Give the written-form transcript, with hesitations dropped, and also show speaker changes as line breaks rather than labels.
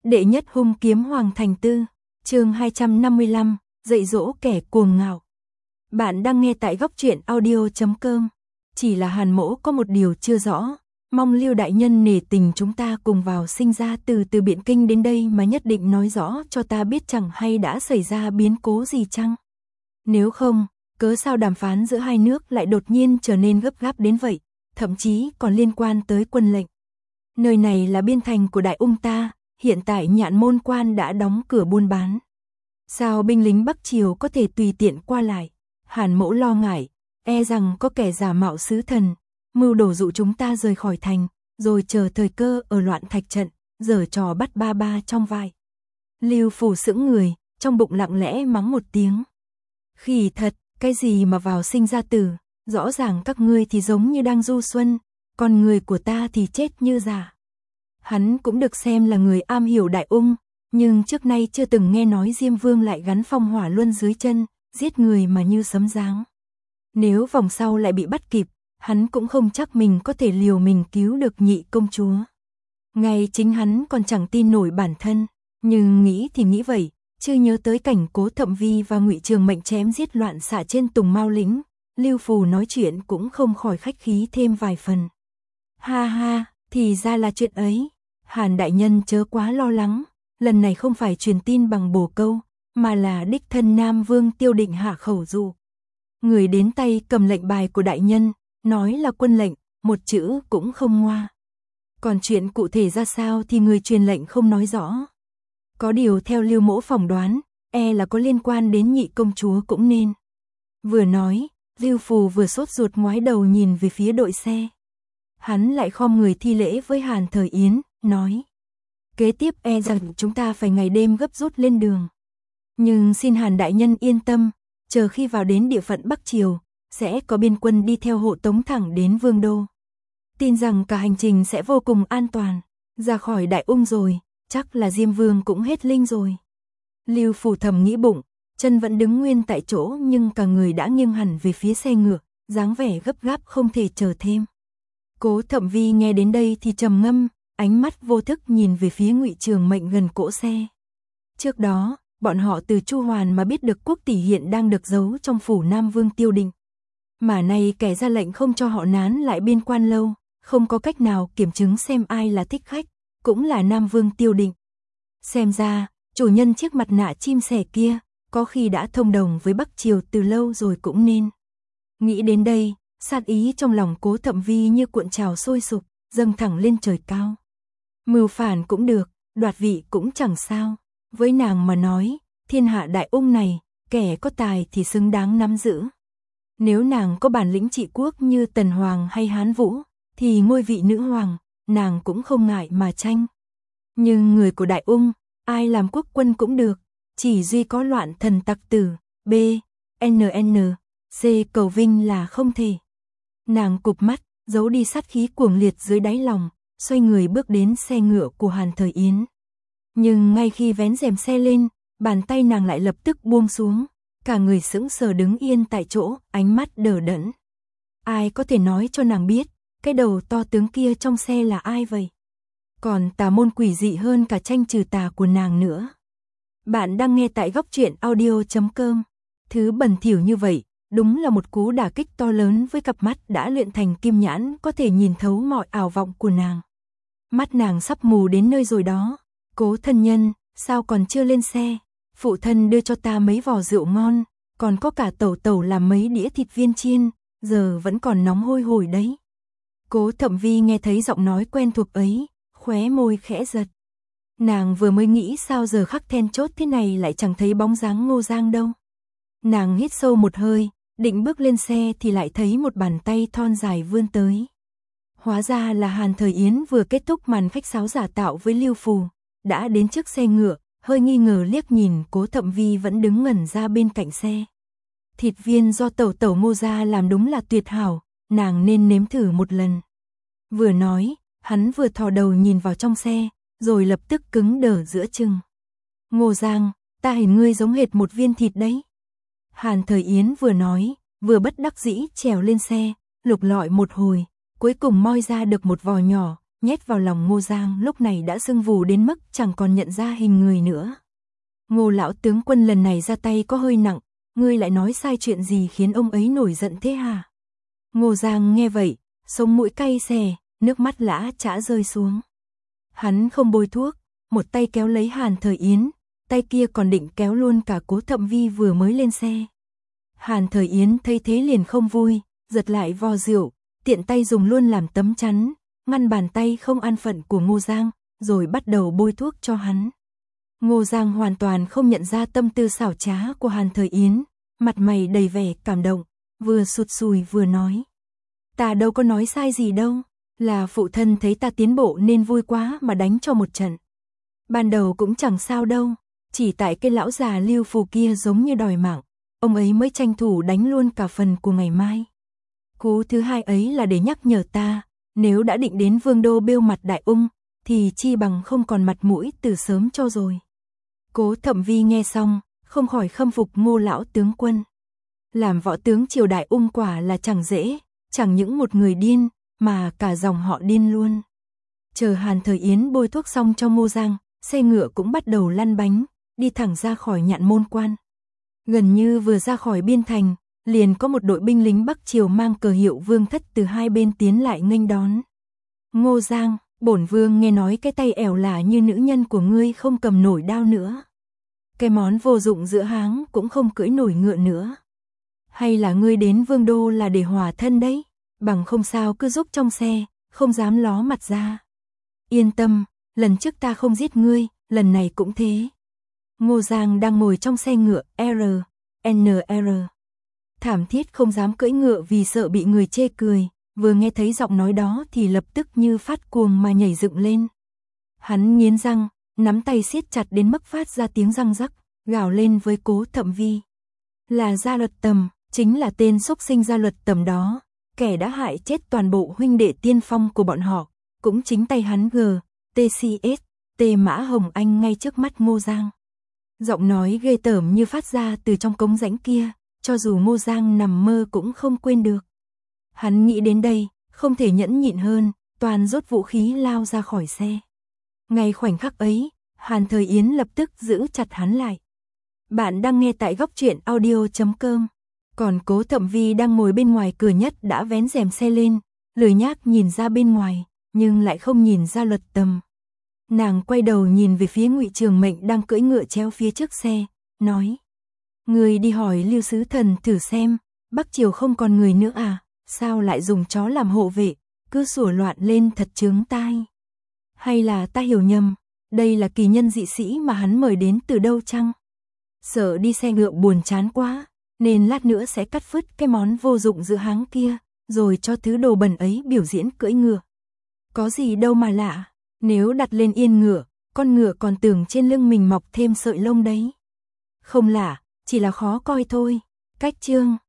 Đệ nhất hung kiếm Hoàng Thành Tư, chương 255, dạy dỗ kẻ cuồng ngạo. Bạn đang nghe tại góc truyện audio.com. Chỉ là Hàn Mỗ có một điều chưa rõ, mong Lưu đại nhân nể tình chúng ta cùng vào sinh ra từ Biện Kinh đến đây mà nhất định nói rõ cho ta biết chẳng hay đã xảy ra biến cố gì chăng? Nếu không, cớ sao đàm phán giữa hai nước lại đột nhiên trở nên gấp gáp đến vậy, thậm chí còn liên quan tới quân lệnh. Nơi này là biên thành của Đại Ung ta, hiện tại Nhạn Môn Quan đã đóng cửa buôn bán. Sao binh lính Bắc Triều có thể tùy tiện qua lại? Hàn Mỗ lo ngại, e rằng có kẻ giả mạo sứ thần, mưu đồ dụ chúng ta rời khỏi thành, rồi chờ thời cơ ở Loạn Thạch trận, giở trò bắt ba ba trong vai. Lưu Phủ sững người, trong bụng lặng lẽ mắng một tiếng. Khỉ thật, cái gì mà vào sinh ra tử, rõ ràng các ngươi thì giống như đang du xuân, còn người của ta thì chết như giả. Hắn cũng được xem là người am hiểu Đại Ung, nhưng trước nay chưa từng nghe nói Diêm Vương lại gắn phong hỏa luân dưới chân, giết người mà như sấm giáng. Nếu vòng sau lại bị bắt kịp, hắn cũng không chắc mình có thể liều mình cứu được nhị công chúa. Ngay chính hắn còn chẳng tin nổi bản thân, nhưng nghĩ thì nghĩ vậy, chưa nhớ tới cảnh Cố Thậm Vi và Ngụy Trường Mệnh chém giết loạn xạ trên Tùng Mao lĩnh, Lưu Phù nói chuyện cũng không khỏi khách khí thêm vài phần. Ha ha, thì ra là chuyện ấy. Hàn đại nhân chớ quá lo lắng, lần này không phải truyền tin bằng bồ câu, mà là đích thân Nam Vương Tiêu Định hạ khẩu dụ. Người đến tay cầm lệnh bài của đại nhân, nói là quân lệnh, một chữ cũng không ngoa. Còn chuyện cụ thể ra sao thì người truyền lệnh không nói rõ. Có điều theo Lưu Mỗ phỏng đoán, e là có liên quan đến nhị công chúa cũng nên. Vừa nói, Lưu Phù vừa sốt ruột ngoái đầu nhìn về phía đội xe. Hắn lại khom người thi lễ với Hàn Thời Yến, nói. Kế tiếp e rằng chúng ta phải ngày đêm gấp rút lên đường. Nhưng xin Hàn đại nhân yên tâm, chờ khi vào đến địa phận Bắc Triều, sẽ có biên quân đi theo hộ tống thẳng đến Vương Đô. Tin rằng cả hành trình sẽ vô cùng an toàn, ra khỏi Đại Ung rồi, chắc là Diêm Vương cũng hết linh rồi. Lưu Phủ thầm nghĩ bụng, chân vẫn đứng nguyên tại chỗ nhưng cả người đã nghiêng hẳn về phía xe ngựa, dáng vẻ gấp gáp không thể chờ thêm. Cố Thậm Vi nghe đến đây thì trầm ngâm, ánh mắt vô thức nhìn về phía Ngụy Trường Mệnh gần cỗ xe. Trước đó, bọn họ từ Chu Hoàn mà biết được Quốc tỷ hiện đang được giấu trong phủ Nam Vương Tiêu Định. Mà nay kẻ ra lệnh không cho họ nán lại biên quan lâu, không có cách nào kiểm chứng xem ai là thích khách, cũng là Nam Vương Tiêu Định. Xem ra, chủ nhân chiếc mặt nạ chim sẻ kia, có khi đã thông đồng với Bắc Triều từ lâu rồi cũng nên. Nghĩ đến đây, sát ý trong lòng Cố Thậm Vi như cuộn trào sôi sục, dâng thẳng lên trời cao. Mưu phản cũng được, đoạt vị cũng chẳng sao. Với nàng mà nói, thiên hạ Đại Ung này, kẻ có tài thì xứng đáng nắm giữ. Nếu nàng có bản lĩnh trị quốc như Tần Hoàng hay Hán Vũ, thì ngôi vị nữ hoàng, nàng cũng không ngại mà tranh. Nhưng người của Đại Ung, ai làm quốc quân cũng được, chỉ duy có loạn thần tặc tử, B, N, C cầu vinh là không thể. Nàng cụp mắt, giấu đi sát khí cuồng liệt dưới đáy lòng, xoay người bước đến xe ngựa của Hàn Thời Yến. Nhưng ngay khi vén rèm xe lên, bàn tay nàng lại lập tức buông xuống, cả người sững sờ đứng yên tại chỗ, ánh mắt đờ đẫn. Ai có thể nói cho nàng biết, cái đầu to tướng kia trong xe là ai vậy? Còn tà môn quỷ dị hơn cả tranh trừ tà của nàng nữa. Bạn đang nghe tại góc truyện audio.com. Thứ bẩn thỉu như vậy, đúng là một cú đả kích to lớn với cặp mắt đã luyện thành kim nhãn có thể nhìn thấu mọi ảo vọng của nàng. Mắt nàng sắp mù đến nơi rồi đó. Cố thân nhân, sao còn chưa lên xe? Phụ thân đưa cho ta mấy vò rượu ngon, còn có cả tẩu tẩu làm mấy đĩa thịt viên chiên, giờ vẫn còn nóng hôi hổi đấy. Cố Thậm Vi nghe thấy giọng nói quen thuộc ấy, khóe môi khẽ giật. Nàng vừa mới nghĩ sao giờ khắc then chốt thế này lại chẳng thấy bóng dáng Ngô Giang đâu. Nàng hít sâu một hơi, định bước lên xe thì lại thấy một bàn tay thon dài vươn tới. Hóa ra là Hàn Thời Yến vừa kết thúc màn khách sáo giả tạo với Lưu Phù, đã đến trước xe ngựa, hơi nghi ngờ liếc nhìn Cố Thậm Vi vẫn đứng ngẩn ra bên cạnh xe. Thịt viên do tẩu tẩu Ngô gia làm đúng là tuyệt hảo, nàng nên nếm thử một lần. Vừa nói, hắn vừa thò đầu nhìn vào trong xe, rồi lập tức cứng đờ giữa chừng. Ngô Giang, ta hình ngươi giống hệt một viên thịt đấy. Hàn Thời Yến vừa nói, vừa bất đắc dĩ trèo lên xe, lục lọi một hồi, cuối cùng moi ra được một vò nhỏ, nhét vào lòng Ngô Giang lúc này đã sưng vù đến mức chẳng còn nhận ra hình người nữa. Ngô lão tướng quân lần này ra tay có hơi nặng, ngươi lại nói sai chuyện gì khiến ông ấy nổi giận thế hả? Ngô Giang nghe vậy, sống mũi cay xè, nước mắt lã chã rơi xuống. Hắn không bôi thuốc, một tay kéo lấy Hàn Thời Yến, tay kia còn định kéo luôn cả Cố Thậm Vi vừa mới lên xe. Hàn Thời Yến thấy thế liền không vui, giật lại vò rượu, tiện tay dùng luôn làm tấm chắn, ngăn bàn tay không an phận của Ngô Giang, rồi bắt đầu bôi thuốc cho hắn. Ngô Giang hoàn toàn không nhận ra tâm tư xảo trá của Hàn Thời Yến, mặt mày đầy vẻ cảm động, vừa sụt sùi vừa nói. Ta đâu có nói sai gì đâu, là phụ thân thấy ta tiến bộ nên vui quá mà đánh cho một trận. Ban đầu cũng chẳng sao đâu, chỉ tại cái lão già Lưu Phù kia giống như đòi mạng, ông ấy mới tranh thủ đánh luôn cả phần của ngày mai. Cú thứ hai ấy là để nhắc nhở ta, nếu đã định đến Vương đô bêu mặt Đại Ung, thì chi bằng không còn mặt mũi từ sớm cho rồi. Cố Thậm Vi nghe xong, không khỏi khâm phục Ngô lão tướng quân. Làm võ tướng triều Đại Ung quả là chẳng dễ, chẳng những một người điên, mà cả dòng họ điên luôn. Chờ Hàn Thời Yến bôi thuốc xong cho Ngô Giang, xe ngựa cũng bắt đầu lăn bánh, đi thẳng ra khỏi Nhạn Môn Quan. Gần như vừa ra khỏi biên thành, liền có một đội binh lính Bắc Triều mang cờ hiệu Vương Thất từ hai bên tiến lại nghênh đón. Ngô Giang, bổn vương nghe nói cái tay ẻo lả như nữ nhân của ngươi không cầm nổi đao nữa. Cái món vô dụng giữa háng cũng không cưỡi nổi ngựa nữa. Hay là ngươi đến Vương đô là để hòa thân đấy, bằng không sao cứ giúp trong xe, không dám ló mặt ra. Yên tâm, lần trước ta không giết ngươi, lần này cũng thế. Ngô Giang đang ngồi trong xe ngựa NR. Thảm thiết không dám cưỡi ngựa vì sợ bị người chê cười, vừa nghe thấy giọng nói đó thì lập tức như phát cuồng mà nhảy dựng lên. Hắn nghiến răng, nắm tay siết chặt đến mức phát ra tiếng răng rắc, gào lên với Cố Thậm Vi. Là Gia Luật Tầm, chính là tên xúc sinh Gia Luật Tầm đó, kẻ đã hại chết toàn bộ huynh đệ tiên phong của bọn họ, cũng chính tay hắn TCS, Mã Hồng Anh ngay trước mắt Ngô Giang. Giọng nói ghê tởm như phát ra từ trong cống rãnh kia, cho dù Ngô Giang nằm mơ cũng không quên được. Hắn nghĩ đến đây, không thể nhẫn nhịn hơn, toàn rút vũ khí lao ra khỏi xe. Ngay khoảnh khắc ấy, Hàn Thời Yến lập tức giữ chặt hắn lại. Bạn đang nghe tại góc truyện audio.com. Còn Cố Thậm Vi đang ngồi bên ngoài cửa nhất đã vén rèm xe lên, lười nhác nhìn ra bên ngoài, nhưng lại không nhìn ra Luật Tầm. Nàng quay đầu nhìn về phía Ngụy Trường Mệnh đang cưỡi ngựa treo phía trước xe, nói: Người đi hỏi Lưu Sứ Thần thử xem, Bắc Triều không còn người nữa à, sao lại dùng chó làm hộ vệ, cứ sủa loạn lên thật chướng tai. Hay là ta hiểu nhầm, đây là kỳ nhân dị sĩ mà hắn mời đến từ đâu chăng? Sợ đi xe ngựa buồn chán quá, nên lát nữa sẽ cắt phứt cái món vô dụng giữa háng kia, rồi cho thứ đồ bẩn ấy biểu diễn cưỡi ngựa. Có gì đâu mà lạ, nếu đặt lên yên ngựa, con ngựa còn tưởng trên lưng mình mọc thêm sợi lông đấy. Không lạ, chỉ là khó coi thôi. Cách chương